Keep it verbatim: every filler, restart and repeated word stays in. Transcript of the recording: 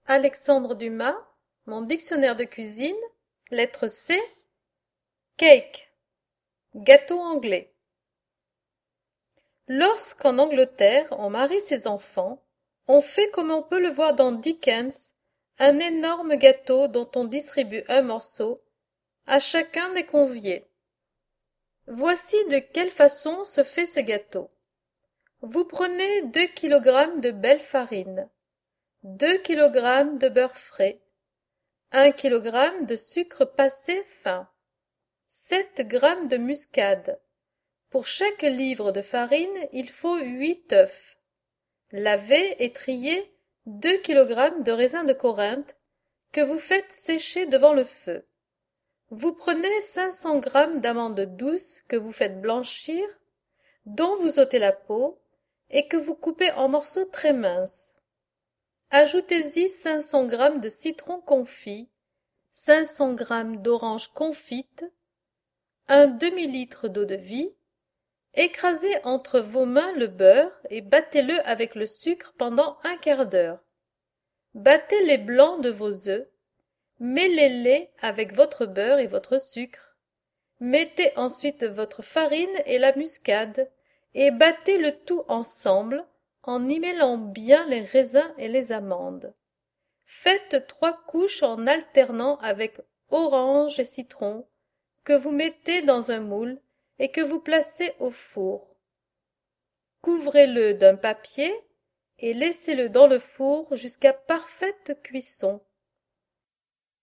Alexandre Dumas, Mon dictionnaire de cuisine, lettre C, cake, gâteau anglais. Lorsqu'en Angleterre on marie ses enfants, on fait comme on peut le voir dans Dickens, un énorme gâteau dont on distribue un morceau à chacun des conviés. Voici de quelle façon se fait ce gâteau. Vous prenez deux kilogrammes de belle farine, deux kilogrammes de beurre frais, un kilogramme de sucre passé fin, sept grammes de muscade. Pour chaque livre de farine, il faut huit œufs. Lavez et triez deux kilogrammes de raisins de Corinthe que vous faites sécher devant le feu. Vous prenez cinq cents grammes d'amandes douces que vous faites blanchir, dont vous ôtez la peau et que vous coupez en morceaux très minces. Ajoutez-y cinq cents grammes de citron confit, cinq cents grammes d'oranges confites, un demi-litre d'eau-de-vie. Écrasez entre vos mains le beurre et battez-le avec le sucre pendant un quart d'heure. Battez les blancs de vos œufs, mêlez-les avec votre beurre et votre sucre. Mettez ensuite votre farine et la muscade et battez le tout ensemble en y mêlant bien les raisins et les amandes. Faites trois couches en alternant avec orange et citron que vous mettez dans un moule et que vous placez au four. Couvrez-le d'un papier et laissez-le dans le four jusqu'à parfaite cuisson.